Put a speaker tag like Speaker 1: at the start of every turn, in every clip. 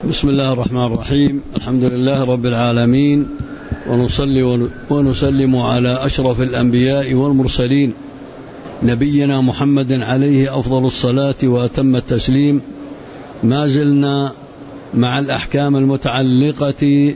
Speaker 1: بسم الله الرحمن الرحيم. الحمد لله رب العالمين، ونصلي ونسلم على أشرف الأنبياء والمرسلين نبينا محمد عليه أفضل الصلاة وأتم التسليم. ما زلنا مع الأحكام المتعلقة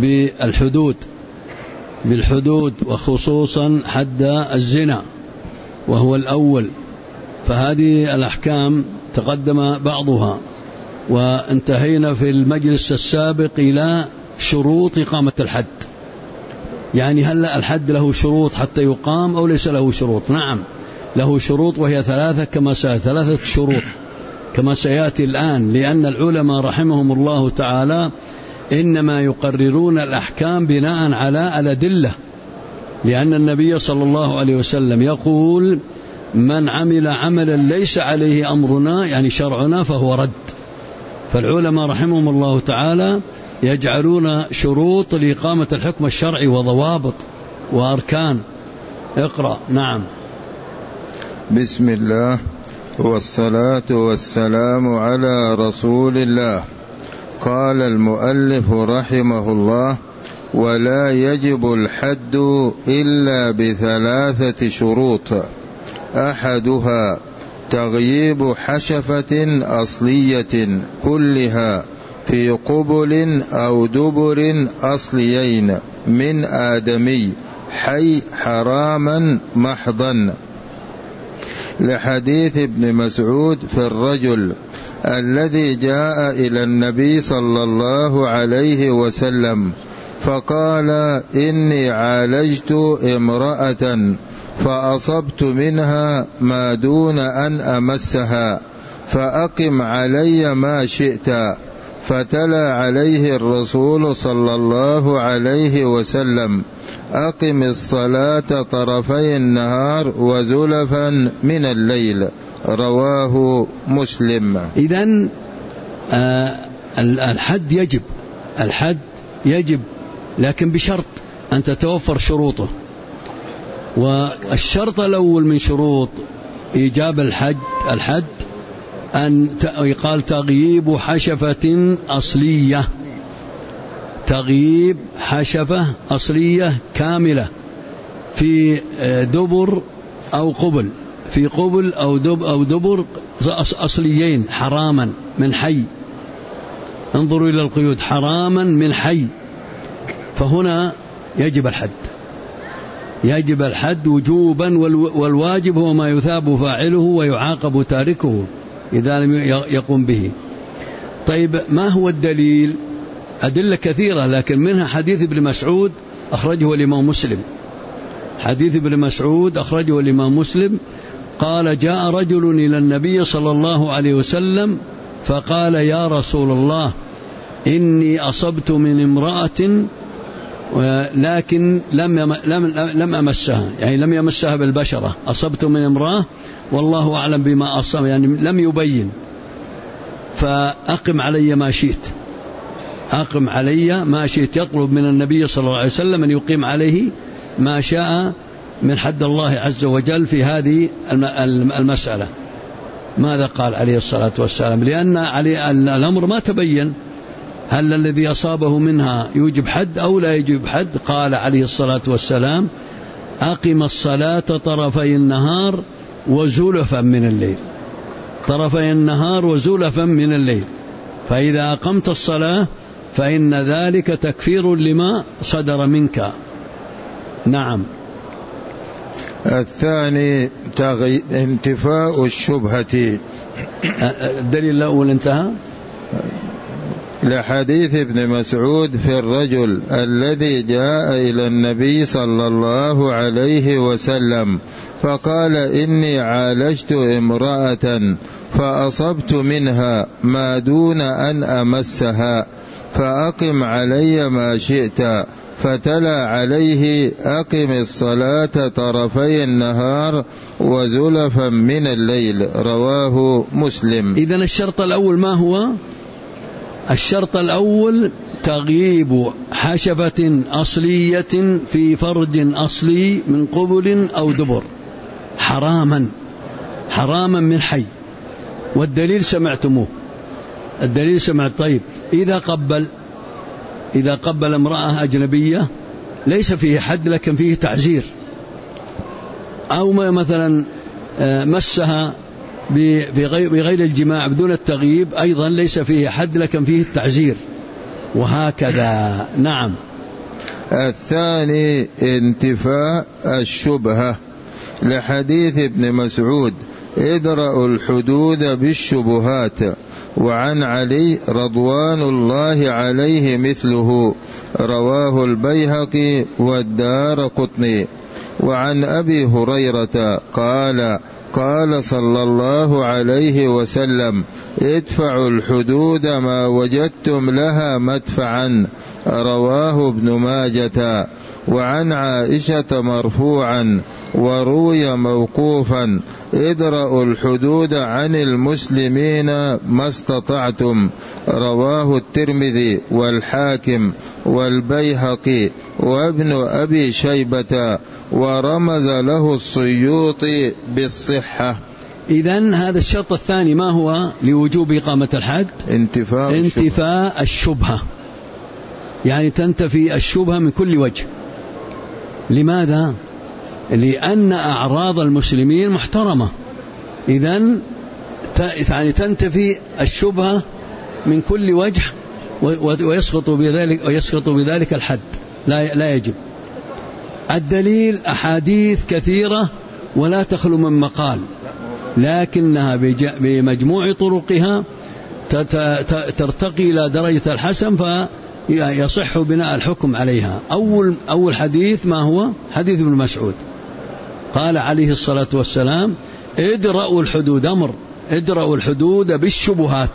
Speaker 1: بالحدود وخصوصا حد الزنا وهو الأول. فهذه الأحكام تقدم بعضها، وانتهينا في المجلس السابق إلى شروط إقامة الحد. يعني هل الحد له شروط حتى يقام أو ليس له شروط؟ نعم له شروط، وهي ثلاثة شروط كما سيأتي الآن، لأن العلماء رحمهم الله تعالى إنما يقررون الأحكام بناء على الأدلة، لأن النبي صلى الله عليه وسلم يقول: من عمل عملا ليس عليه أمرنا، يعني شرعنا، فهو رد. فالعلماء رحمهم الله تعالى يجعلون شروط لإقامة الحكم الشرعي وضوابط وأركان. اقرأ. نعم.
Speaker 2: بسم الله والصلاة والسلام على رسول الله. قال المؤلف رحمه الله: ولا يجب الحد إلا بثلاثة شروط: أحدها تغييب حشفة أصلية كلها في قبل أو دبر أصليين من آدمي حي حراما محضا، لحديث ابن مسعود في الرجل الذي جاء إلى النبي صلى الله عليه وسلم فقال: إني عالجت امرأة فأصبت منها ما دون أن أمسها، فأقم علي ما شئت. فتلا عليه الرسول صلى الله عليه وسلم: أقم الصلاة طرفي النهار وزلفا من الليل. رواه مسلم.
Speaker 1: إذن الحد يجب لكن بشرط أن تتوفر شروطه. والشرط الأول من شروط إيجاب الحد أن يقال تغييب حشفة أصلية، تغييب حشفة أصلية كاملة في دبر أو قبل، في قبل أو دبر أصليين حراما من حي. انظروا إلى القيود: حراما من حي. فهنا يجب الحد وجوبا، والواجب هو ما يثاب فاعله ويعاقب تاركه إذا لم يقم به. طيب، ما هو الدليل؟ أدلة كثيرة، لكن منها حديث ابن مسعود أخرجه الإمام مسلم. حديث ابن مسعود أخرجه الإمام مسلم قال: جاء رجل إلى النبي صلى الله عليه وسلم فقال: يا رسول الله، إني أصبت من امرأة لكن لم أمسها، يعني لم يمسها بالبشرة. أصبت من امرأة والله أعلم بما أصاب، يعني لم يبين. فأقم علي ما شئت، أقم علي ما شئت. يطلب من النبي صلى الله عليه وسلم أن يقيم عليه ما شاء من حد الله عز وجل في هذه المسألة. ماذا قال عليه الصلاة والسلام؟ لأن الأمر ما تبين هل الذي أصابه منها يوجب حد أو لا يوجب حد. قال عليه الصلاة والسلام: أقم الصلاة طرفي النهار وزلفا من الليل. طرفي النهار وزلفا من الليل، فإذا أقمت الصلاة فإن ذلك تكفير لما صدر منك. نعم.
Speaker 2: الثاني انتفاء الشبهة.
Speaker 1: الدليل الأول انتهى،
Speaker 2: لحديث ابن مسعود في الرجل الذي جاء إلى النبي صلى الله عليه وسلم فقال: إني عالجت امرأة فأصبت منها ما دون أن أمسها، فأقم علي ما شئت. فتلا عليه: أقم الصلاة طرفي النهار وزلفا من الليل. رواه مسلم.
Speaker 1: إذن الشرط الأول ما هو؟ الشرط الأول تغييب حشفة أصلية في فرج أصلي من قبل أو دبر حراما من حي. والدليل سمعتموه: الدليل سمع. طيب إذا قبل امرأة أجنبية ليس فيه حد لكن فيه تعزير، أو مثلا مسها بغير الجماع بدون التغييب أيضا ليس فيه حد لكن فيه التعزير، وهكذا. نعم.
Speaker 2: الثاني انتفاء الشبهة، لحديث ابن مسعود: ادرأوا الحدود بالشبهات. وعن علي رضوان الله عليه مثله، رواه البيهقي والدارقطني. وعن أبي هريرة قال صلى الله عليه وسلم: ادفعوا الحدود ما وجدتم لها مدفعا، رواه ابن ماجة. وعن عائشة مرفوعا وروي موقوفا: ادرأوا الحدود عن المسلمين ما استطعتم، رواه الترمذي والحاكم والبيهقي وابن أبي شيبة، ورمز له السيوطي بالصحة.
Speaker 1: إذن هذا الشرط الثاني ما هو لوجوب إقامة الحد؟ انتفاء الشبهة، يعني تنتفي الشبهة من كل وجه. لماذا؟ لأن أعراض المسلمين محترمة، إذن يعني تنتفي الشبهة من كل وجه، ويسقط بذلك الحد، لا يجب. الدليل أحاديث كثيرة ولا تخلو من مقال، لكنها بمجموع طرقها ترتقي إلى درجة الحسن فيصح بناء الحكم عليها. أول حديث ما هو؟ حديث ابن مسعود، قال عليه الصلاة والسلام: ادرأوا الحدود، أمر ادرأوا الحدود بالشبهات،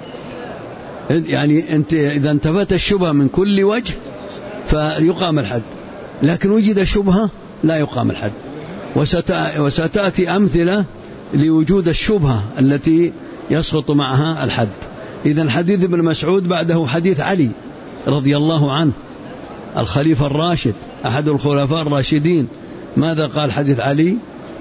Speaker 1: يعني أنت إذا انتفت الشبهة من كل وجه فيقام الحد، لكن وجد شبهة لا يقام الحد. وستأتي أمثلة لوجود الشبهة التي يسقط معها الحد. إذن حديث ابن مسعود بعده حديث علي رضي الله عنه، الخليفة الراشد، أحد الخلفاء الراشدين. ماذا قال حديث علي؟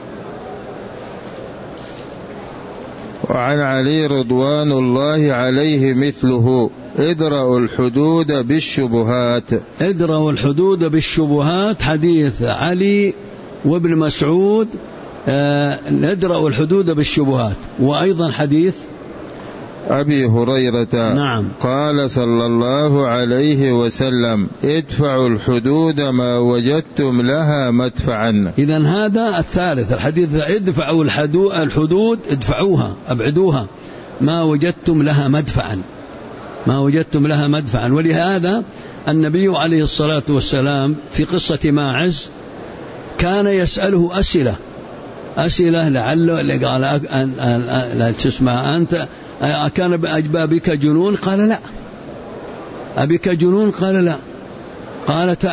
Speaker 2: وعن علي رضوان الله عليه مثله: ادرأوا الحدود بالشبهات.
Speaker 1: ادرأوا الحدود بالشبهات، حديث علي وابن مسعود، ندرأوا الحدود بالشبهات. وأيضا حديث
Speaker 2: أبي هريرة:
Speaker 1: نعم،
Speaker 2: قال صلى الله عليه وسلم: ادفعوا الحدود ما وجدتم لها مدفعا.
Speaker 1: إذن هذا الثالث الحديث: ادفعوا الحدود، ادفعوها، أبعدوها، ما وجدتم لها مدفعا، ما وجدتم لها مدفعا. ولهذا النبي عليه الصلاة والسلام في قصة ماعز كان يسأله أسئلة لعله قال لا تسمع أنت، كان بك جنون؟ قال لا. أبك جنون؟ قال لا. قالت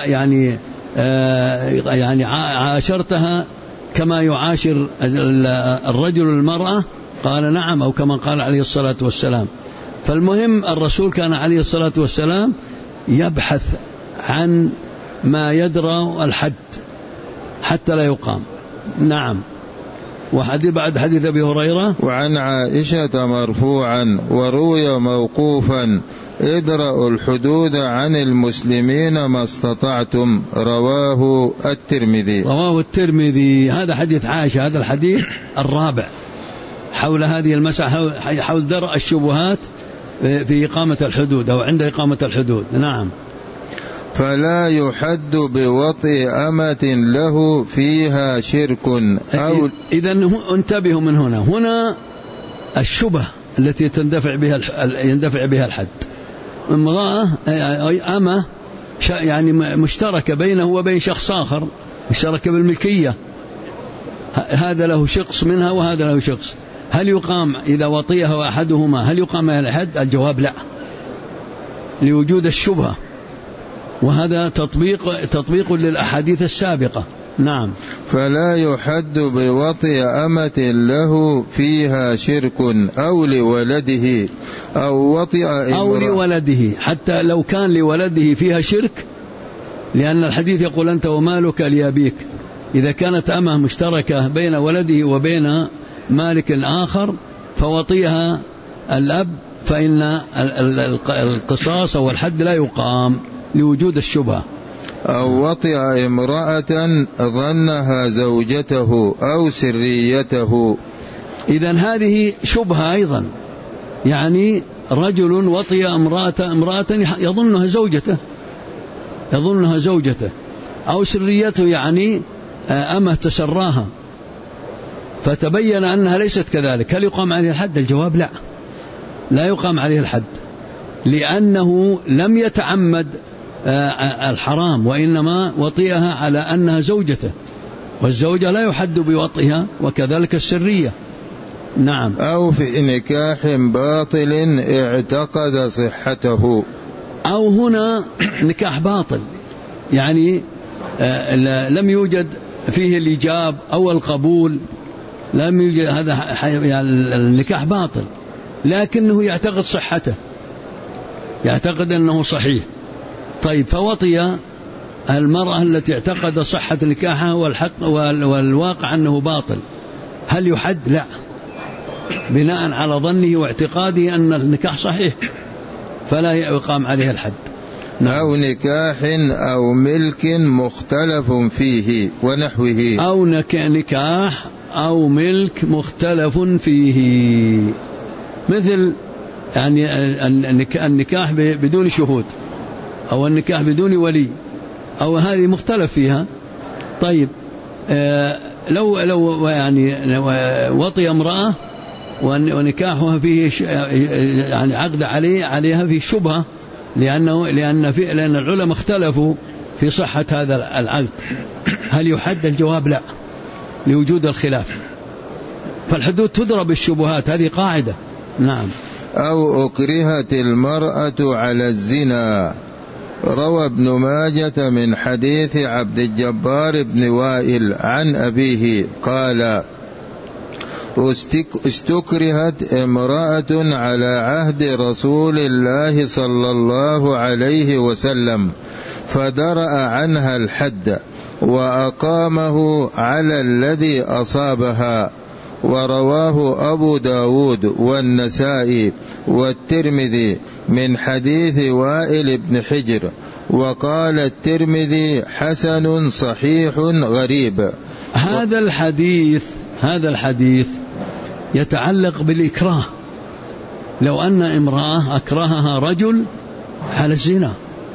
Speaker 1: يعني عاشرتها كما يعاشر الرجل المرأة؟ قال نعم، أو كما قال عليه الصلاة والسلام. فالمهم الرسول كان عليه الصلاة والسلام يبحث عن ما يدرى الحد حتى لا يقام. نعم. وحديث بعد حديث أبي هريرة:
Speaker 2: وعن عائشة مرفوعا وروي موقوفا: ادرأوا الحدود عن المسلمين ما استطعتم، رواه الترمذي. هذا حديث عائشة، هذا الحديث الرابع حول هذه المسألة، حول درء الشبهات في إقامة الحدود أو عند إقامة الحدود. نعم. فلا يحد بوطئ أمة له فيها شرك أو.
Speaker 1: إذن انتبهوا من هنا الشبه التي يندفع بها الحد. امرأة أمة يعني مشتركة بينه وبين شخص آخر، مشتركة بالملكية، هذا له شخص منها وهذا له شخص، هل يقام إذا وطئها أحدهما هل يقام على الحد؟ الجواب لا، لوجود الشبهة، وهذا تطبيق للأحاديث السابقة. نعم.
Speaker 2: فلا يحد بوطئ أمة له فيها شرك أو لولده أو
Speaker 1: لولده، حتى لو كان لولده فيها شرك، لأن الحديث يقول أنت ومالك لأبيك. إذا كانت أمة مشتركة بين ولده وبين مالك آخر فوطئها الأب فإن القصاص أو الحد لا يقام لوجود الشبهة.
Speaker 2: أو وطئ امرأة ظنها زوجته أو سريته.
Speaker 1: إذن هذه شبهة أيضا، يعني رجل وطئ امرأة يظنها زوجته أو سريته، يعني أمه تسراها فتبين أنها ليست كذلك، هل يقام عليه الحد؟ الجواب لا، لا يقام عليه الحد، لأنه لم يتعمد الحرام، وإنما وطئها على أنها زوجته، والزوجة لا يحد بوطئها، وكذلك السرية. نعم.
Speaker 2: أو في نكاح باطل اعتقد صحته.
Speaker 1: أو هنا نكاح باطل، يعني لم يوجد فيه الإيجاب أو القبول، لم يوجد، هذا يعني النكاح باطل، لكنه يعتقد صحته، يعتقد أنه صحيح. طيب، فوطي المرأة التي اعتقد صحة نكاحها والواقع أنه باطل، هل يحد؟ لا، بناء على ظنه واعتقاده أن النكاح صحيح، فلا يقام عليه الحد.
Speaker 2: أو نكاح أو ملك مختلف فيه ونحوه.
Speaker 1: أو نكاح أو ملك مختلف فيه، مثل يعني النكاح بدون شهود، أو النكاح بدون ولي، أو هذه مختلف فيها. طيب، لو يعني وطي امرأة ونكاحها فيه يعني عقد عليها فيه شبهة، لأن العلماء اختلفوا في صحة هذا العقد، هل يحد؟ الجواب لا، لوجود الخلاف، فالحدود تضرب بالشبهات، هذه قاعدة. نعم.
Speaker 2: أو أكرهت المرأة على الزنا. روى ابن ماجة من حديث عبد الجبار بن وائل عن أبيه قال: استكرهت امرأة على عهد رسول الله صلى الله عليه وسلم فدرأ عنها الحد وأقامه على الذي أصابها. ورواه أبو داود والنسائي والترمذي من حديث وائل بن حجر، وقال الترمذي: حسن صحيح غريب.
Speaker 1: هذا الحديث يتعلق بالإكراه. لو أن امرأة أكرهها رجل على الزنا،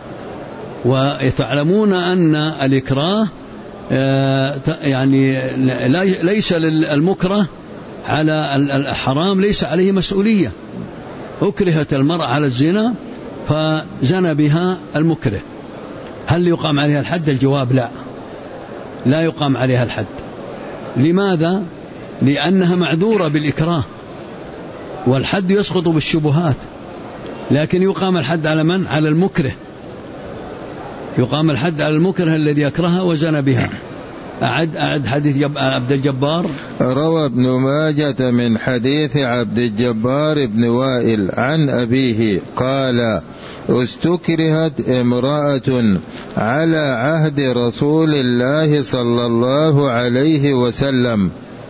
Speaker 1: وتعلمون أن الإكراه يعني ليس للمكره على الحرام ليس عليه مسؤولية. أكرهت المرأة على الزنا فزنى بها المكره، هل يقام عليها الحد؟ الجواب لا، لا يقام عليها الحد. لماذا؟ لأنها معذورة بالإكراه، والحد يسقط بالشبهات، لكن يقام الحد على من؟ على المكره، يقام الحد على المكره الذي يكرهها وزنى بها. أعد حديث عبد الجبار.
Speaker 2: روى ابن ماجة من حديث عبد الجبار بن وائل عن أبيه قال: استكرهت امرأة على عهد رسول الله صلى الله عليه وسلم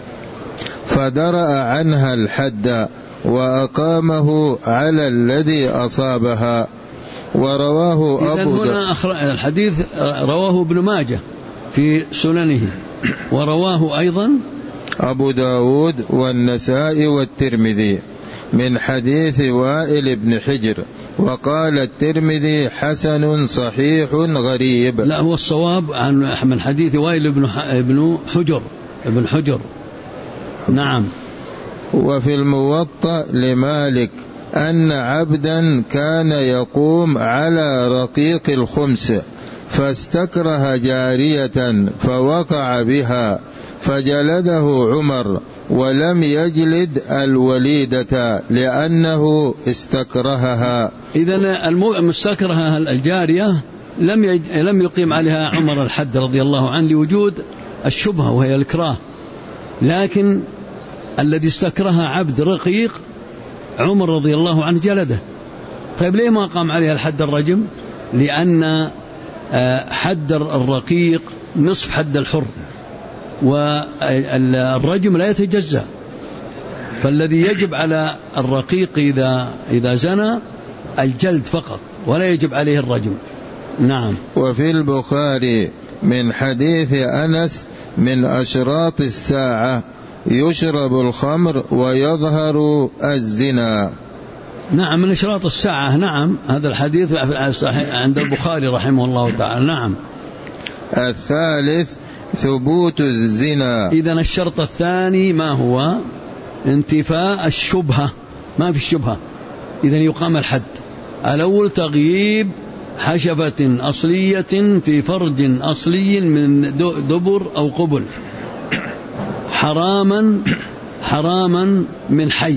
Speaker 2: فدرأ عنها الحد وأقامه على الذي أصابها. ورواه أبو
Speaker 1: الحديث رواه ابن ماجة في سننه، ورواه أيضا
Speaker 2: أبو داود والنسائي والترمذي من حديث وائل بن حجر، وقال الترمذي: حسن صحيح غريب.
Speaker 1: لا، هو الصواب من حديث وائل بن حجر. نعم.
Speaker 2: وفي الموطأ لمالك أن عبدا كان يقوم على رقيق الخمس فاستكره جارية فوقع بها فجلده عمر ولم يجلد الوليدة لأنه استكرهها.
Speaker 1: إذن المستكرهة الجارية لم يقيم عليها عمر الحد رضي الله عنه لوجود الشبهة وهي الإكراه، لكن الذي استكرهها عبد رقيق عمر رضي الله عنه جلده. طيب، ليه ما قام عليها الحد الرجم؟ لأن حد الرقيق نصف حد الحر، والرجم لا يتجزأ، فالذي يجب على الرقيق إذا زنى الجلد فقط، ولا يجب عليه الرجم. نعم.
Speaker 2: وفي البخاري من حديث أنس: من أشراط الساعة يشرب الخمر ويظهر الزنا.
Speaker 1: نعم، من أشراط الساعة. نعم، هذا الحديث عند البخاري رحمه الله تعالى. نعم.
Speaker 2: الثالث ثبوت الزنا.
Speaker 1: إذن الشرط الثاني ما هو؟ انتفاء الشبهة، ما في الشبهة، إذن يقام الحد. الأول تغييب حشفة أصلية في فرج أصلي من دبر أو قبل، حراما من حي.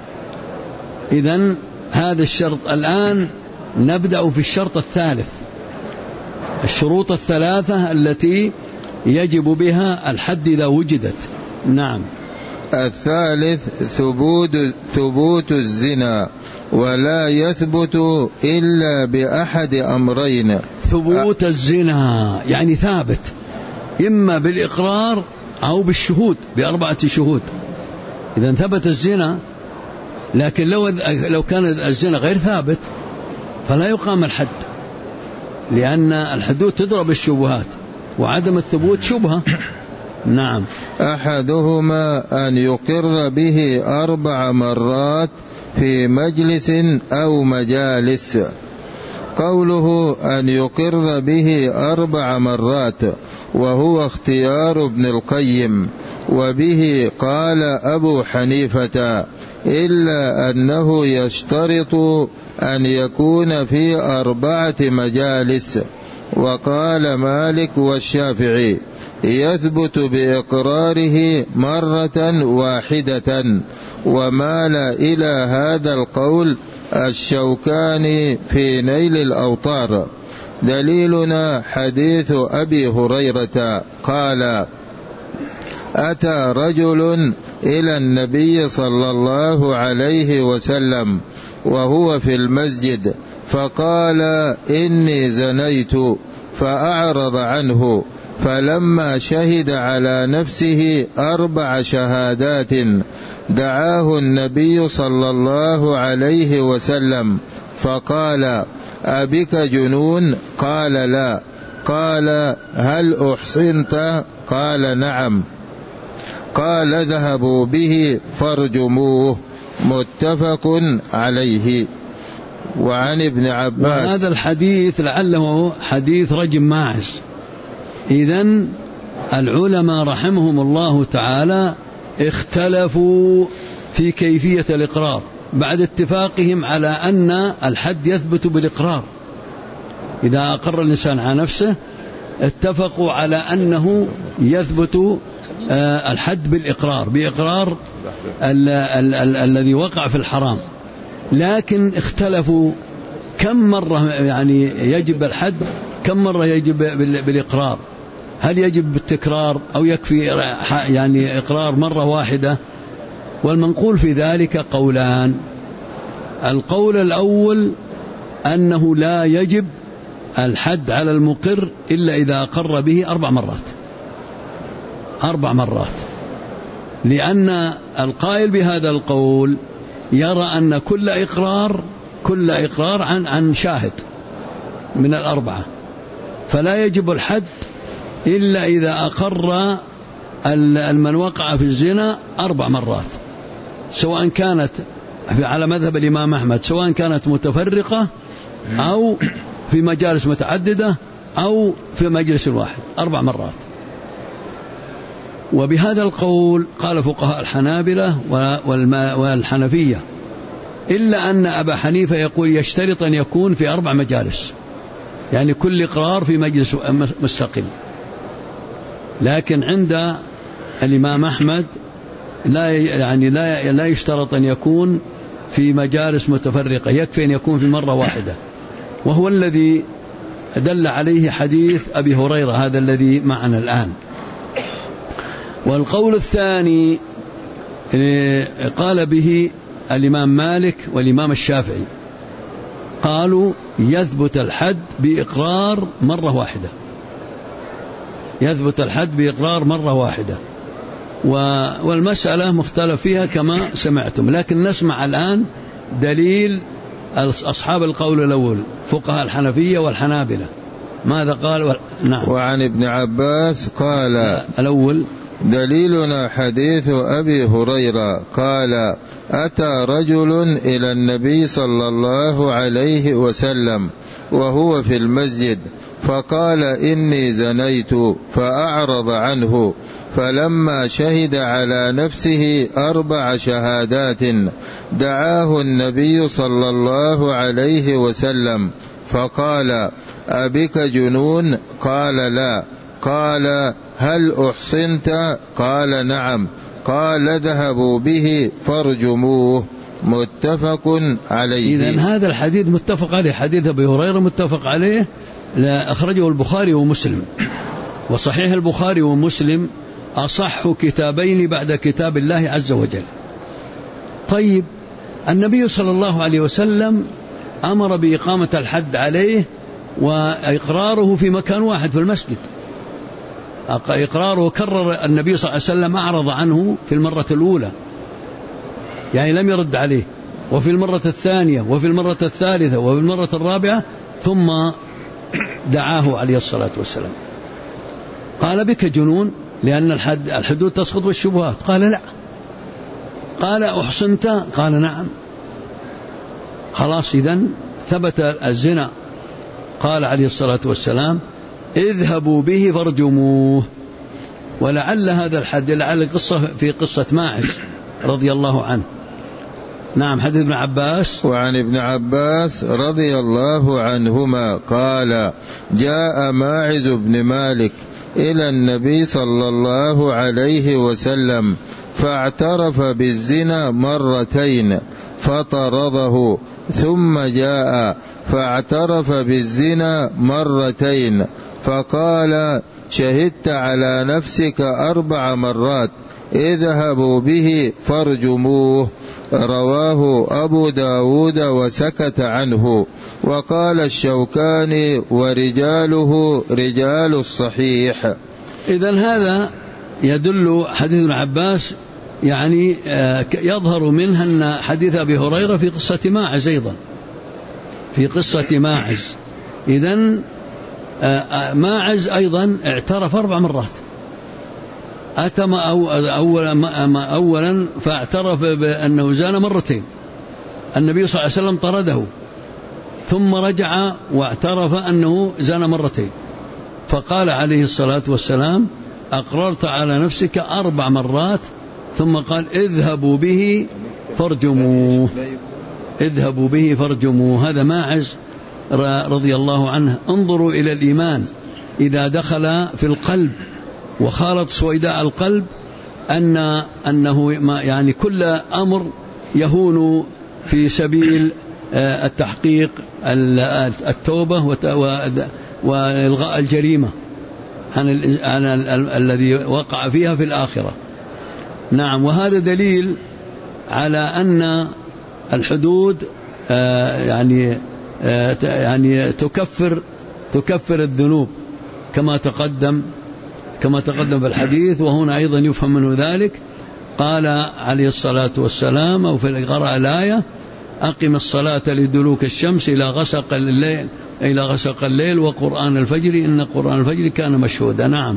Speaker 1: إذن هذا الشرط. الآن نبدأ في الشرط الثالث، الشروط الثلاثة التي يجب بها الحد إذا وجدت. نعم.
Speaker 2: الثالث ثبوت الزنا، ولا يثبت إلا بأحد أمرين.
Speaker 1: ثبوت الزنا يعني ثابت، إما بالإقرار أو بالشهود، ب4 شهود. إذا ثبت الزنا، لكن لو كان الزنا غير ثابت فلا يقام الحد، لأن الحدود تضرب الشبهات، وعدم الثبوت شبهة. نعم.
Speaker 2: أحدهما أن يقر به 4 مرات في مجلس أو مجالس. قوله أن يقر به 4 مرات وهو اختيار ابن القيم، وبه قال أبو حنيفة، إلا أنه يشترط أن يكون في 4 مجالس. وقال مالك والشافعي يثبت بإقراره مرة واحدة، ومال إلى هذا القول الشوكاني في نيل الأوطار. دليلنا حديث أبي هريرة قال: أتى رجل إلى النبي صلى الله عليه وسلم وهو في المسجد فقال: إني زنيت، فأعرض عنه، فلما شهد على نفسه 4 شهادات دعاه النبي صلى الله عليه وسلم فقال: أبك جنون؟ قال: لا. قال: هل أحصنت؟ قال: نعم. قال: اذهبوا به فارجموه. متفق عليه. وعن ابن عباس.
Speaker 1: وهذا الحديث لعله حديث رجم ماعز. إذن العلماء رحمهم الله تعالى اختلفوا في كيفية الإقرار بعد اتفاقهم على أن الحد يثبت بالإقرار. إذا أقر الإنسان على نفسه اتفقوا على أنه يثبت الحد بإقرار الذي وقع في الحرام. لكن اختلفوا كم مرة يعني يجب الحد، كم مرة يجب بالإقرار، هل يجب بالتكرار أو يكفي يعني إقرار مرة واحدة؟ والمنقول في ذلك قولان. القول الأول أنه لا يجب الحد على المقر إلا إذا أقر به 4 مرات، 4 مرات، لأن القائل بهذا القول يرى أن كل إقرار عن شاهد من 4، فلا يجب الحد إلا إذا أقر المن وقع في الزنا 4 مرات، سواء كانت على مذهب الإمام أحمد سواء كانت متفرقة أو في مجالس متعددة أو في مجلس واحد، 4 مرات. وبهذا القول قال فقهاء الحنابلة والحنفية، إلا أن أبا حنيفة يقول يشترط أن يكون في 4 مجالس، يعني كل إقرار في مجلس مستقل. لكن عند الإمام أحمد لا يشترط أن يكون في مجالس متفرقة، يكفي أن يكون في مرة واحدة، وهو الذي دل عليه حديث أبي هريرة هذا الذي معنا الآن. والقول الثاني قال به الإمام مالك والإمام الشافعي، قالوا يثبت الحد بإقرار مرة واحدة، يثبت الحد بإقرار مرة واحدة. والمسألة مختلف فيها كما سمعتم، لكن نسمع الآن دليل أصحاب القول الأول فقهاء الحنفية والحنابلة ماذا قال. نعم.
Speaker 2: وعن ابن عباس قال
Speaker 1: الأول
Speaker 2: دليلنا حديث أبي هريرة قال أتى رجل إلى النبي صلى الله عليه وسلم وهو في المسجد فقال إني زنيت فأعرض عنه، فلما شهد على نفسه 4 شهادات دعاه النبي صلى الله عليه وسلم فقال أبك جنون؟ قال لا. قال هل أحصنت؟ قال نعم. قال اذهبوا به فارجموه. متفق عليه.
Speaker 1: إذن هذا الحديث متفق عليه، حديث أبي هريرة متفق عليه، أخرجه البخاري ومسلم، وصحيح البخاري ومسلم أصح كتابين بعد كتاب الله عز وجل. طيب، النبي صلى الله عليه وسلم أمر بإقامة الحد عليه وإقراره في مكان واحد في المسجد. إقراره كرر النبي صلى الله عليه وسلم، أعرض عنه في المرة الأولى يعني لم يرد عليه، وفي المرة الثانية وفي المرة الثالثة وفي المرة الرابعة، ثم دعاه عليه الصلاة والسلام. قال بك جنون؟ لأن الحدود تسقط بالشبهات. قال لا. قال أحصنت؟ قال نعم. خلاص، إذن ثبت الزنا. قال عليه الصلاة والسلام اذهبوا به فارجموه. ولعل هذا الحد لعل القصة في قصة ماعز رضي الله عنه. نعم. حديث ابن عباس.
Speaker 2: وعن ابن عباس رضي الله عنهما قال جاء ماعز بن مالك إلى النبي صلى الله عليه وسلم فاعترف بالزنا مرتين فطرده، ثم جاء فاعترف بالزنا مرتين فقال شهدت على نفسك 4 مرات اذهبوا به فارجموه. رواه أبو داود وسكت عنه. وقال الشوكاني ورجاله رجال الصحيح.
Speaker 1: إذن هذا يدل حديث ابن عباس يعني يظهر منها أن حديث أبي هريرة في قصة ماعز أيضا، في قصة ماعز. إذن ماعز أيضا اعترف 4 مرات. أتم أولا فاعترف بأنه زان مرتين، النبي صلى الله عليه وسلم طرده، ثم رجع واعترف أنه زان مرتين، فقال عليه الصلاة والسلام أقررت على نفسك 4 مرات، ثم قال اذهبوا به فارجموه. اذهبوا به فارجموه. هذا ماعز رضي الله عنه. انظروا إلى الإيمان إذا دخل في القلب وخالط سويداء القلب، أنه يعني كل أمر يهون في سبيل التحقيق التوبة وإلغاء الجريمة عن الذي وقع فيها في الآخرة. نعم. وهذا دليل على أن الحدود يعني تكفر الذنوب كما تقدم بالحديث. وهنا أيضا يفهم منه ذلك. قال عليه الصلاة والسلام أو في قراءة الآية أقم الصلاة لدلوك الشمس إلى غسق الليل وقرآن الفجر إن قرآن الفجر كان مشهودا. نعم.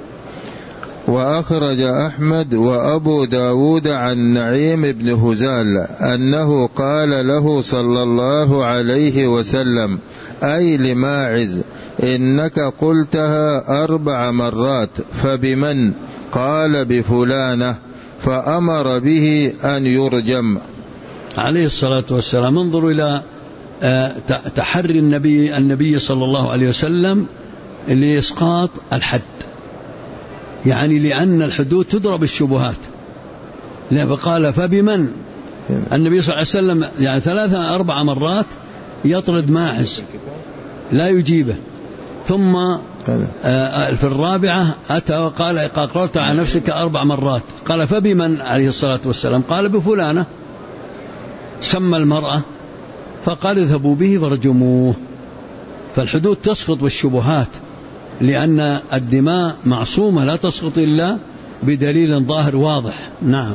Speaker 2: وأخرج أحمد وأبو داود عن نعيم بن هزال أنه قال له صلى الله عليه وسلم أي لماعز إنك قلتها 4 مرات فبمن؟ قال بفلانة، فأمر به أن يرجم
Speaker 1: عليه الصلاة والسلام. انظروا إلى تحري النبي صلى الله عليه وسلم لإسقاط الحد، يعني لأن الحدود تضرب الشبهات. فقال فبمن؟ النبي صلى الله عليه وسلم يعني 3 4 مرات يطرد ماعز لا يجيبه، ثم في الرابعة أتى وقال أقررت على نفسك 4 مرات. قال فبمن عليه الصلاة والسلام؟ قال بفلانة. سمى المرأة فقال اذهبوا به فارجموه. فالحدود تسقط بالشبهات، لأن الدماء معصومة لا تسقط إلا بدليل ظاهر واضح. نعم،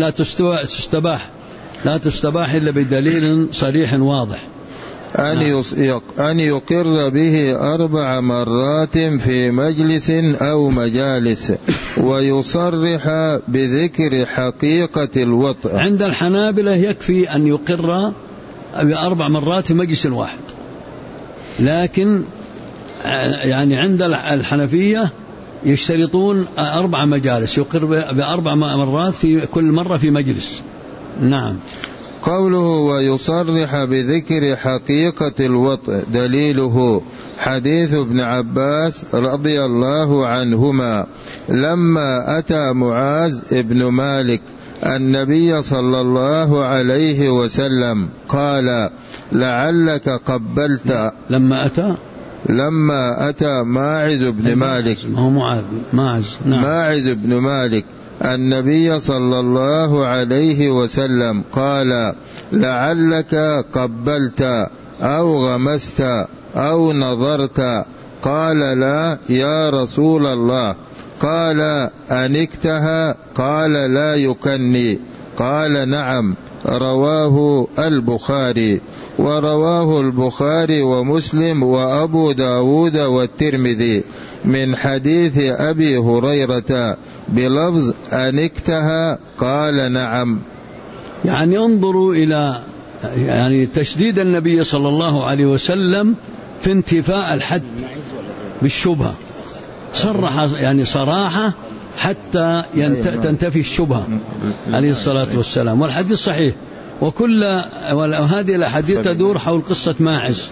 Speaker 1: لا تستباح إلا بدليل صريح واضح.
Speaker 2: أن يقر به 4 مرات في مجلس أو مجالس ويصرح بذكر حقيقة الوطء.
Speaker 1: عند الحنابلة يكفي أن يقر ب4 مرات في مجلس واحد، لكن يعني عند الحنفية يشترطون 4 مجالس، يقر ب4 مرات في كل مرة في مجلس. نعم.
Speaker 2: قوله ويصرح بذكر حقيقة الوطء دليله حديث ابن عباس رضي الله عنهما لما أتى معاذ ابن مالك النبي صلى الله عليه وسلم قال لعلك قبلت. لما أتى ماعز بن مالك، ماعز بن مالك النبي صلى الله عليه وسلم قال لعلك قبلت أو غمست أو نظرت. قال لا يا رسول الله. قال أنكتها؟ قال لا يكني. قال نعم. رواه البخاري، ورواه البخاري ومسلم وأبو داود والترمذي من حديث أبي هريرة بلفظ أنكتها؟ قال نعم.
Speaker 1: يعني انظروا إلى تشديد النبي صلى الله عليه وسلم في انتفاء الحد بالشبهة، صرح صراحة حتى تنتفي الشبهة عليه الصلاة والسلام. والحديث صحيح، وهذه الأحاديث تدور حول قصة ماعز،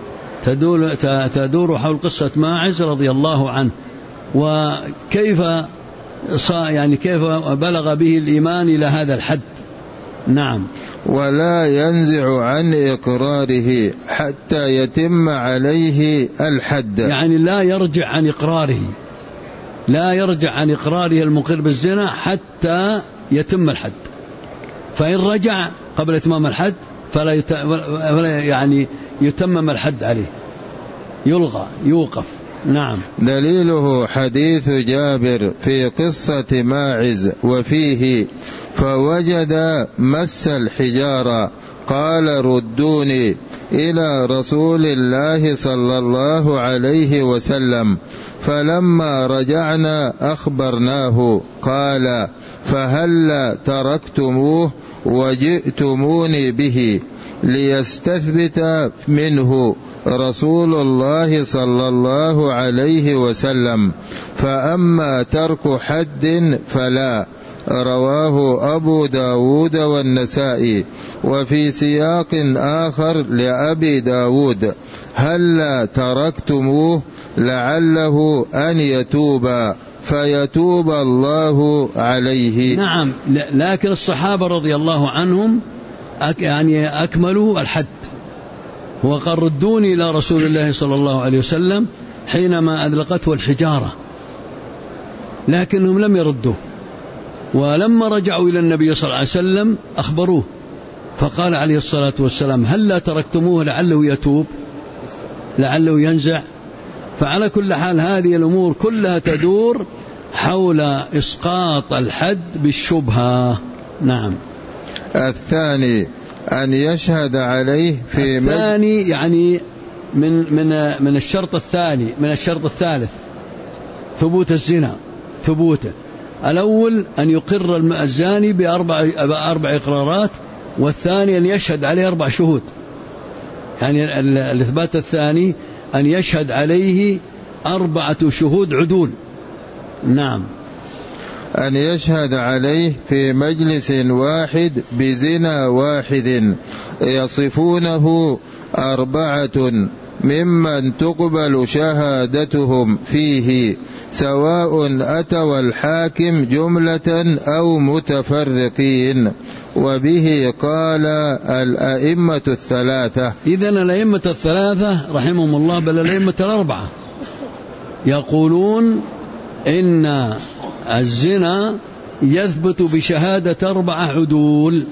Speaker 1: تدور حول قصة ماعز رضي الله عنه، وكيف كيف بلغ به الإيمان إلى هذا الحد. نعم.
Speaker 2: ولا ينزع عن إقراره حتى يتم عليه الحد،
Speaker 1: لا يرجع عن إقراره، لا يرجع عن إقراره المقر بالزنا حتى يتم الحد. فإن رجع قبل إتمام الحد فلا يتمم الحد عليه، يلغى، يوقف. نعم.
Speaker 2: دليله حديث جابر في قصة ماعز وفيه فوجد مس الحجارة قال ردوني إلى رسول الله صلى الله عليه وسلم، فلما رجعنا أخبرناه قال فهل تركتموه وجئتموني به ليستثبت منه رسول الله صلى الله عليه وسلم، فأما ترك حد فلا. رواه أبو داود والنسائي. وفي سياق آخر لأبي داود هل تركتموه لعله أن يتوب فيتوب الله عليه.
Speaker 1: نعم. لكن الصحابة رضي الله عنهم أكملوا الحد، وقال ردوني إلى رسول الله صلى الله عليه وسلم حينما أذلقته الحجارة، لكنهم لم يردوه. ولما رجعوا إلى النبي صلى الله عليه وسلم أخبروه، فقال عليه الصلاة والسلام هل لا تركتموه لعله يتوب، لعله ينزع. فعلى كل حال هذه الأمور كلها تدور حول إسقاط الحد بالشبهة. نعم.
Speaker 2: الثاني أن يشهد عليه في
Speaker 1: الثاني من الشرط الثاني، من الشرط الثالث ثبوت الزنا، ثبوته. الأول أن يقر الزاني بأربع إقرارات، والثاني أن يشهد عليه 4 شهود. الإثبات الثاني أن يشهد عليه 4 شهود عدول. نعم.
Speaker 2: أن يشهد عليه في مجلس واحد بزنا واحد يصفونه 4 ممن تقبل شهادتهم فيه، سواء أتوا الحاكم جملة أو متفرقين. وبه قال الأئمة 3.
Speaker 1: إذن الأئمة 3 رحمهم الله، بل الأئمة 4 يقولون إن الزنا يثبت بشهادة 4 عدول،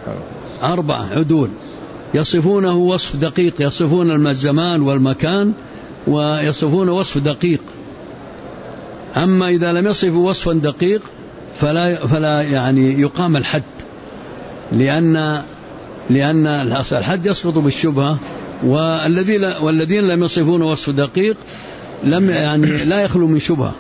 Speaker 1: 4 عدول يصفونه وصف دقيق، يصفون الزمان والمكان ويصفون وصف دقيق. أما إذا لم يصف وصفا دقيق فلا يعني يقام الحد، لأن الحد يسقط بالشبهة، والذين لم يصفون وصف دقيق لا يخلو من شبهة.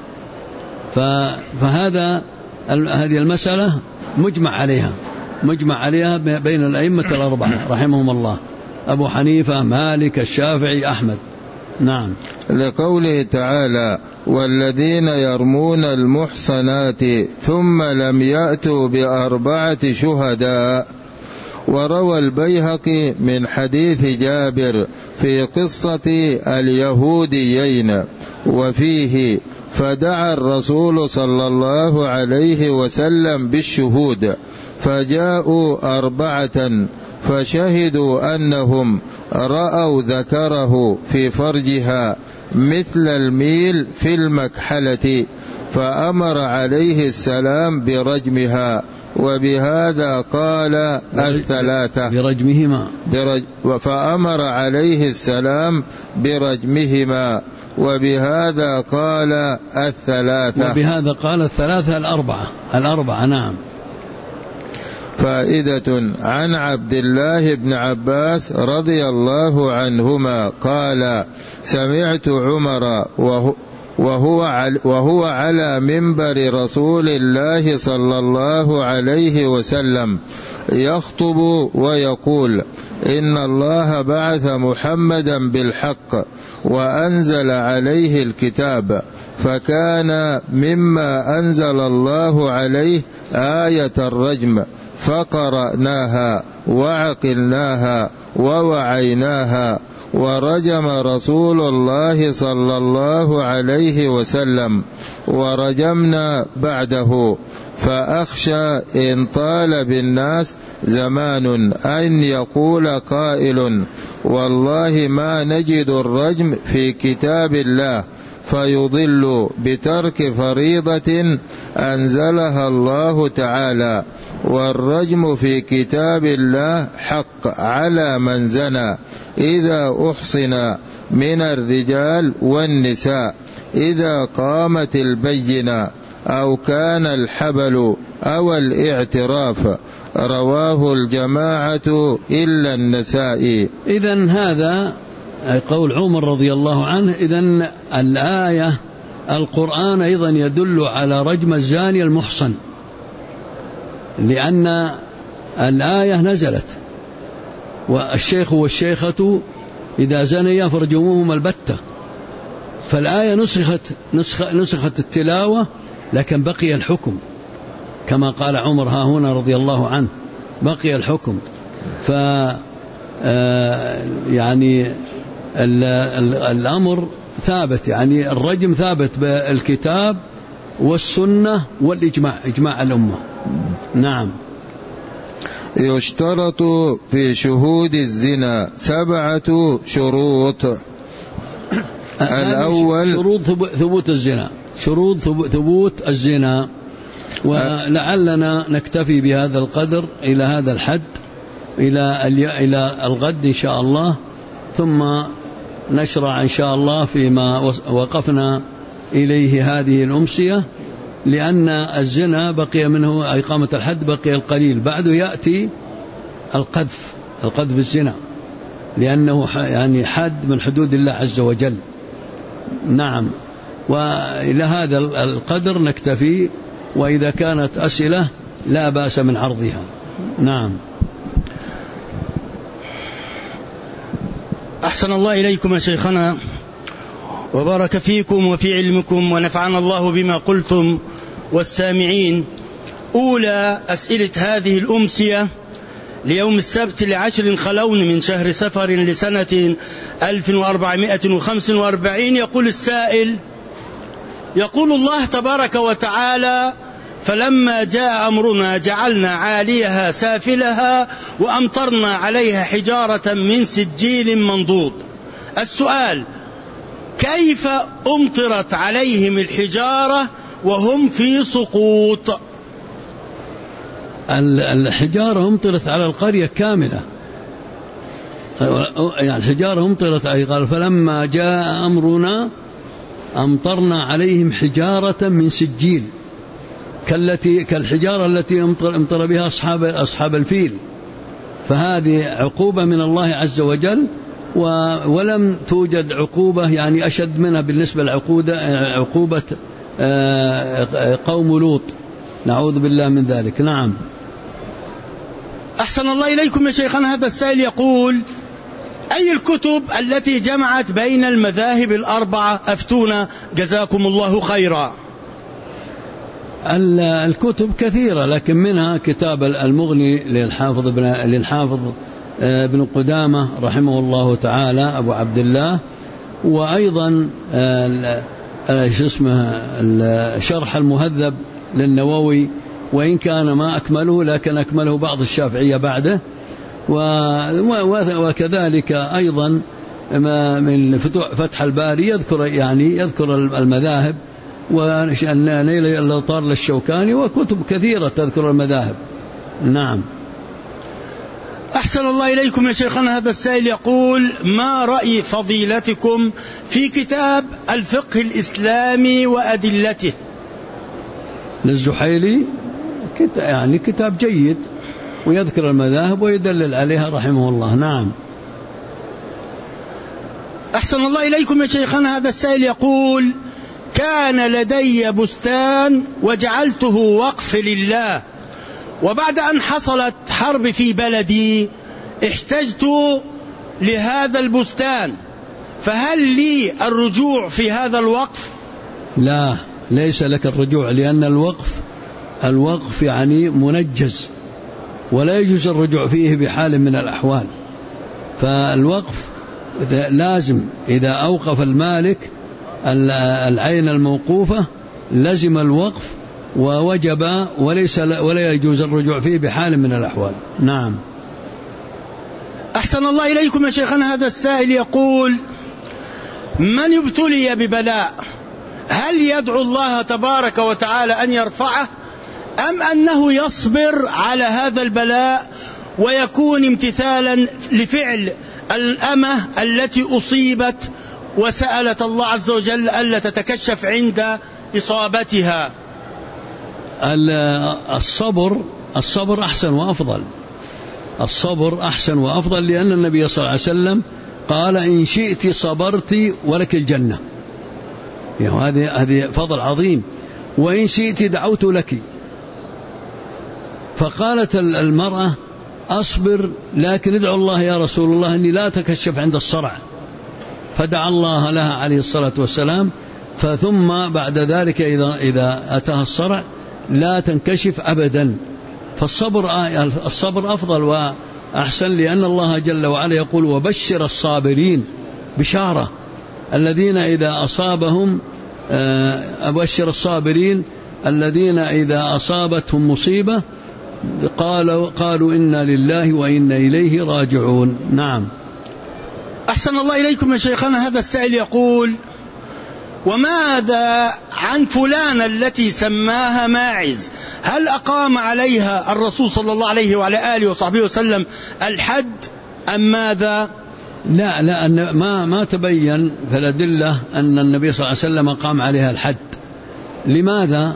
Speaker 1: فهذه المسألة مجمع عليها بين الأئمة الأربعة رحمهم الله، أبو حنيفة، مالك، الشافعي، أحمد. نعم.
Speaker 2: لقوله تعالى: والذين يرمون المحصنات ثم لم يأتوا بأربعة شهداء. وروى البيهقي من حديث جابر في قصة اليهوديين وفيه: فدعا الرسول صلى الله عليه وسلم بالشهود، فجاءوا 4 فشهدوا أنهم رأوا ذكره في فرجها مثل الميل في المكحلة، فأمر عليه السلام برجمها، وبهذا قال 3
Speaker 1: برجمهما،
Speaker 2: فأمر عليه السلام برجمهما، وبهذا قال 3
Speaker 1: وبهذا قال 3 الأربعة. نعم.
Speaker 2: فائدة: عن عبد الله بن عباس رضي الله عنهما قال: سمعت عمر وهو على منبر رسول الله صلى الله عليه وسلم يخطب ويقول: إن الله بعث محمدا بالحق وأنزل عليه الكتاب، فكان مما أنزل الله عليه آية الرجم، فقرأناها وعقلناها ووعيناها، ورجم رسول الله صلى الله عليه وسلم، ورجمنا بعده، فأخشى إن طال بالناس زمان أن يقول قائل: والله ما نجد الرجم في كتاب الله، فيضل بترك فريضة أنزلها الله تعالى. والرجم في كتاب الله حق على من زنى إذا أحصن من الرجال والنساء، إذا قامت البينة أو كان الحبل أو الاعتراف. رواه الجماعة إلا النسائي.
Speaker 1: إذن هذا قول عمر رضي الله عنه. إذن الآية القرآن أيضا يدل على رجم الزاني المحصن، لأن الآية نزلت: والشيخ والشيخة إذا زنيا فرجموهما البتة. فالآية نسخت التلاوة، لكن بقي الحكم كما قال عمر ها هنا رضي الله عنه، بقي الحكم. يعني الأمر ثابت، يعني الرجم ثابت بالكتاب والسنة والإجماع، إجماع الأمة. نعم.
Speaker 2: يشترط في شهود الزنا 7 شروط. الأول
Speaker 1: شروط ثبوت الزنا، شروط ثبوت الزنا. ولعلنا نكتفي بهذا القدر إلى هذا الحد إلى الغد إن شاء الله، ثم نشرع إن شاء الله فيما وقفنا إليه هذه الأمسية، لأن الزنا بقي منه إقامة الحد بقي القليل، بعده يأتي القذف الزنا، لأنه يعني حد من حدود الله عز وجل. نعم. وإلى هذا القدر نكتفي، وإذا كانت أسئلة لا بأس من عرضها. نعم.
Speaker 3: أحسن الله إليكم يا شيخنا، وبارك فيكم وفي علمكم، ونفعنا الله بما قلتم والسامعين. أولى أسئلة هذه الأمسية ليوم السبت 10 خلون من شهر سفر لسنة 1445. يقول السائل: يقول الله تبارك وتعالى: فلما جاء أمرنا جعلنا عاليها سافلها وأمطرنا عليها حجارة من سجيل منضود. السؤال: كيف أمطرت عليهم الحجارة وهم في سقوط؟
Speaker 1: الحجارة أمطرت على القرية كاملة، يعني الحجارة أمطرت عليه. قال: فلما جاء أمرنا أمطرنا عليهم حجارة من سجيل كالحجارة التي امطر بها أصحاب الفيل. فهذه عقوبة من الله عز وجل، ولم توجد عقوبة يعني أشد منها بالنسبة لعقوبة قوم لوط، نعوذ بالله من ذلك. نعم.
Speaker 3: أحسن الله إليكم يا شيخنا. هذا السائل يقول: أي الكتب التي جمعت بين المذاهب الأربعة؟ أفتونا جزاكم الله خيرا.
Speaker 1: الكتب كثيرة، لكن منها كتاب المغني للحافظ ابن قدامة رحمه الله تعالى أبو عبد الله، وأيضا شرح المهذب للنووي، وإن كان ما أكمله لكن أكمله بعض الشافعية بعده، وكذلك أيضا من فتح الباري يذكر المذاهب، ونيل الأوطار للشوكاني، وكتب كثيرة تذكر المذاهب. نعم.
Speaker 3: أحسن الله إليكم يا شيخنا. هذا السائل يقول: ما رأي فضيلتكم في كتاب الفقه الإسلامي وأدلته
Speaker 1: للزحيلي؟ كتاب جيد، ويذكر المذاهب ويدلل عليها رحمه الله. نعم.
Speaker 3: أحسن الله إليكم يا شيخنا. هذا السائل يقول: كان لدي بستان وجعلته وقف لله، وبعد أن حصلت حرب في بلدي احتجت لهذا البستان، فهل لي الرجوع في هذا الوقف؟
Speaker 1: لا، ليس لك الرجوع، لأن الوقف منجز، ولا يجوز الرجوع فيه بحال من الأحوال. فالوقف لازم إذا أوقف المالك العين الموقوفة لزم الوقف ووجب، ولا يجوز الرجوع فيه بحال من الأحوال. نعم.
Speaker 3: أحسن الله إليكم يا شيخنا. هذا السائل يقول: من ابتلي ببلاء هل يدعو الله تبارك وتعالى أن يرفعه، أم أنه يصبر على هذا البلاء ويكون امتثالا لفعل الأمة التي أصيبت وسألت الله عز وجل ألا تتكشف عند إصابتها؟
Speaker 1: الصبر أحسن وأفضل. الصبر أحسن وأفضل، لأن النبي صلى الله عليه وسلم قال: إن شئت صبرت ولك الجنة. هذه فضل عظيم. وإن شئت دعوت لك. فقالت المرأة: أصبر، لكن ادعو الله يا رسول الله أني لا تكشف عند الصرع. فدعا الله لها عليه الصلاة والسلام، فثم بعد ذلك إذا أتاها الصرع لا تنكشف أبدا. فالصبر أفضل وأحسن، لأن الله جل وعلا يقول: وبشر الصابرين، بشارة الذين إذا أصابهم أبشر الصابرين الذين إذا أصابتهم مصيبة قالوا إنا لله وإنا إليه راجعون. نعم.
Speaker 3: أحسن الله إليكم يا شيخنا. هذا السائل يقول: وماذا عن فلانة التي سماها ماعز؟ هل أقام عليها الرسول صلى الله عليه وعلى آله وصحبه وسلم الحد أم ماذا؟
Speaker 1: لا ما تبين في الأدلة أن النبي صلى الله عليه وسلم قام عليها الحد. لماذا؟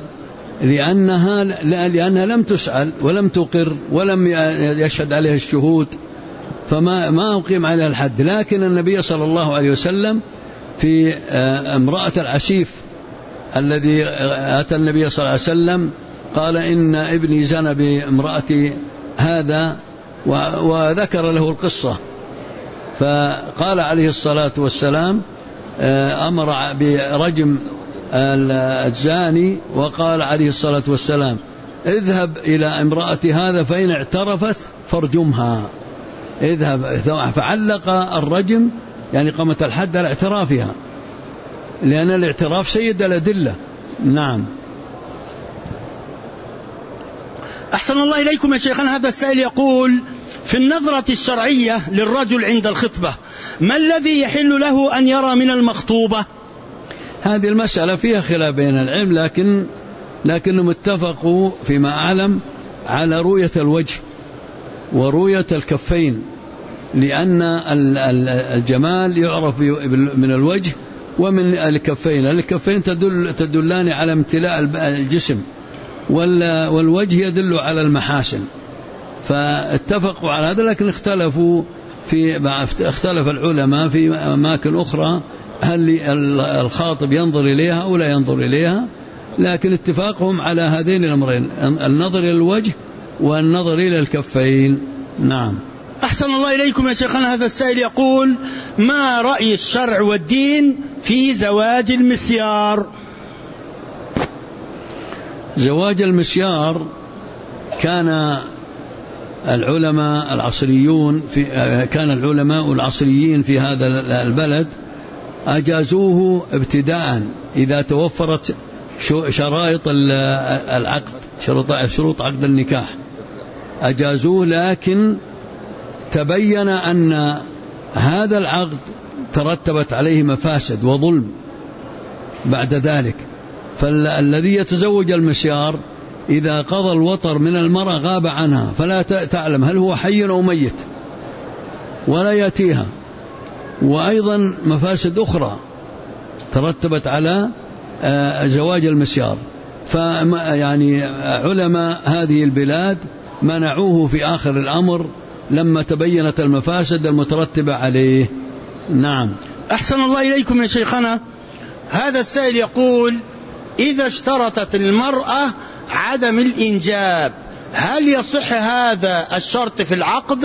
Speaker 1: لأنها لم تسأل ولم تقر ولم يشهد عليها الشهود، فما أقيم عليها الحد. لكن النبي صلى الله عليه وسلم في امرأة العسيف الذي أتى النبي صلى الله عليه وسلم قال: إن ابني زنى بامرأتي هذا، وذكر له القصة. فقال عليه الصلاة والسلام: أمر برجم الزاني، وقال عليه الصلاة والسلام: اذهب إلى امرأة هذا فإن اعترفت فارجمها. اذهب. فعلق الرجم قامة الحد على اعترافها، لأن الاعتراف سيد الأدلة. نعم.
Speaker 3: أحسن الله إليكم يا شيخنا. هذا السائل يقول: في النظرة الشرعية للرجل عند الخطبة ما الذي يحل له أن يرى من المخطوبة؟
Speaker 1: هذه المسألة فيها خلاف بين العلم، لكنهم اتفقوا فيما أعلم على رؤية الوجه ورؤية الكفين، لأن الجمال يعرف من الوجه ومن الكفين تدلان على امتلاء الجسم، والوجه يدل على المحاسن، فاتفقوا على هذا. لكن اختلف العلماء في أماكن أخرى هل الخاطب ينظر إليها أو لا ينظر إليها، لكن اتفاقهم على هذين الأمرين، النظر إلى الوجه والنظر إلى الكفين. نعم.
Speaker 3: أحسن الله إليكم يا شيخنا. هذا السائل يقول: ما رأي الشرع والدين في زواج المسيار؟
Speaker 1: زواج المسيار كان العلماء العصريين في هذا البلد أجازوه ابتداء إذا توفرت شرائط العقد، شروط عقد النكاح أجازوه، لكن تبين أن هذا العقد ترتبت عليه مفاسد وظلم بعد ذلك. فالذي يتزوج المسيار إذا قضى الوطر من المرأة غاب عنها، فلا تعلم هل هو حي أو ميت، ولا يأتيها، وأيضا مفاسد أخرى ترتبت على زواج المسيار. فيعني علماء هذه البلاد منعوه في آخر الأمر لما تبينت المفاسد المترتبة عليه. نعم.
Speaker 3: أحسن الله إليكم يا شيخنا. هذا السائل يقول: إذا اشترطت المرأة عدم الإنجاب، هل يصح هذا الشرط في العقد؟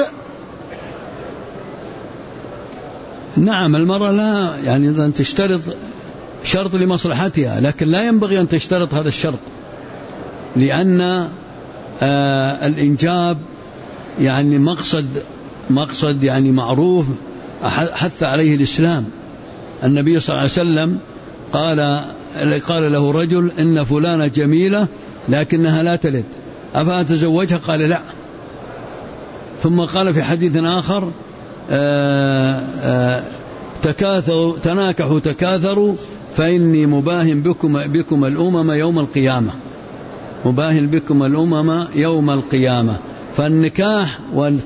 Speaker 1: نعم، المرأة لا يعني أن تشترط شرط لمصلحتها، لكن لا ينبغي أن تشترط هذا الشرط، لأن الإنجاب يعني مقصد يعني معروف حث عليه الإسلام. النبي صلى الله عليه وسلم قال له رجل: إن فلانة جميلة لكنها لا تلد، أفأتزوجها؟ قال: لا. ثم قال في حديث آخر: تناكحوا تكاثروا فإني مباهن بكم الأمم يوم القيامة. مباهن بكم الأمم يوم القيامة. فالنكاح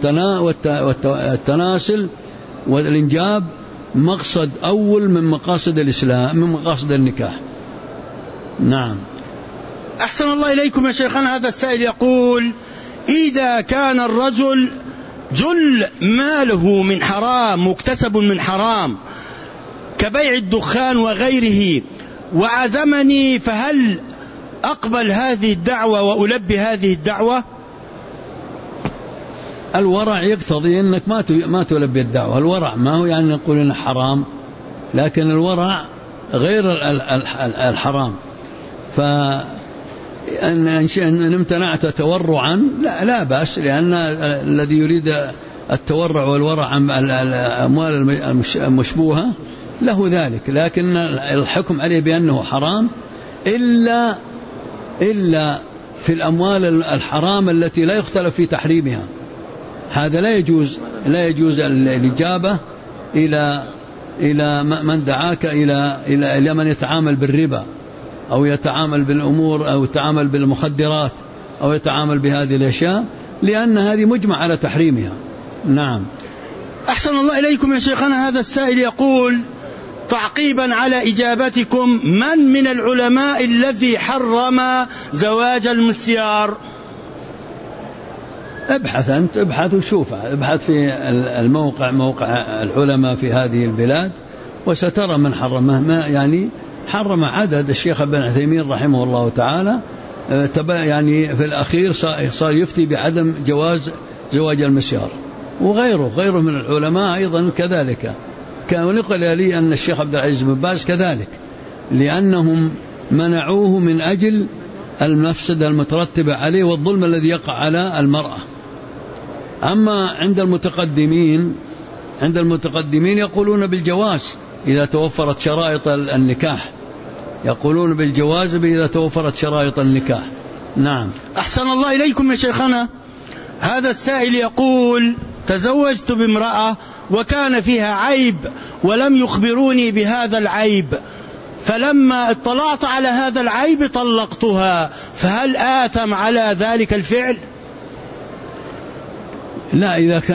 Speaker 1: والتناسل والإنجاب مقصد أول من مقاصد الإسلام، من مقاصد النكاح. نعم.
Speaker 3: أحسن الله إليكم يا شيخنا. هذا السائل يقول: إذا كان الرجل جل ماله من حرام، مكتسب من حرام، كبيع الدخان وغيره، وعزمني، فهل أقبل هذه الدعوة وألبي هذه الدعوة؟
Speaker 1: الورع يقتضي أنك ما تلبي الدعوة. الورع ما هو يعني نقول إنه حرام، لكن الورع غير الحرام. فإن امتنعت تورعا لا بأس، لأن الذي يريد التورع والورع عن الأموال المشبوهة له ذلك، لكن الحكم عليه بأنه حرام إلا في الأموال الحرام التي لا يختلف في تحريمها. هذا لا يجوز الإجابة إلى من دعاك إلى من يتعامل بالربا، أو يتعامل بالأمور، أو يتعامل بالمخدرات، أو يتعامل بهذه الأشياء، لأن هذه مجمع على تحريمها. نعم.
Speaker 3: أحسن الله إليكم يا شيخنا. هذا السائل يقول: تعقيبا على إجابتكم، من العلماء الذي حرم زواج المسيار؟
Speaker 1: ابحث وشوف، ابحث في موقع العلماء في هذه البلاد وسترى من حرمه. ما يعني حرم عدد. الشيخ ابن عثيمين رحمه الله تعالى يعني في الأخير صار يفتي بعدم جواز زواج المسيار، وغيره من العلماء أيضا كذلك. كان نقل لي أن الشيخ عبد العزيز بن باز كذلك، لأنهم منعوه من أجل المفسدة المترتبة عليه والظلم الذي يقع على المرأة. أما عند المتقدمين يقولون بالجواز إذا توفرت شرائط النكاح، يقولون بالجواز إذا توفرت شرائط النكاح. نعم.
Speaker 3: أحسن الله إليكم يا شيخنا. هذا السائل يقول: تزوجت بامرأة وكان فيها عيب ولم يخبروني بهذا العيب، فلما اطلعت على هذا العيب طلقتها، فهل آثم على ذلك الفعل؟
Speaker 1: لا،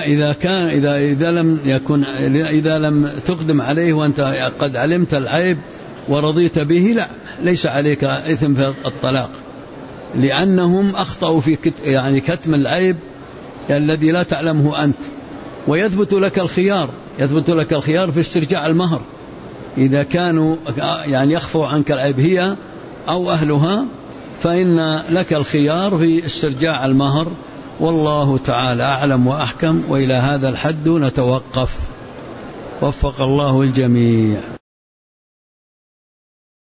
Speaker 1: إذا لم تقدم عليه وأنت قد علمت العيب ورضيت به، لا، ليس عليك إثم في الطلاق، لأنهم أخطأوا في كتم العيب الذي لا تعلمه أنت. ويثبت لك الخيار في استرجاع المهر إذا كانوا يخفوا عنك العيب هي أو أهلها، فإن لك الخيار في استرجاع المهر. والله تعالى أعلم وأحكم. وإلى هذا الحد نتوقف، وفق الله الجميع.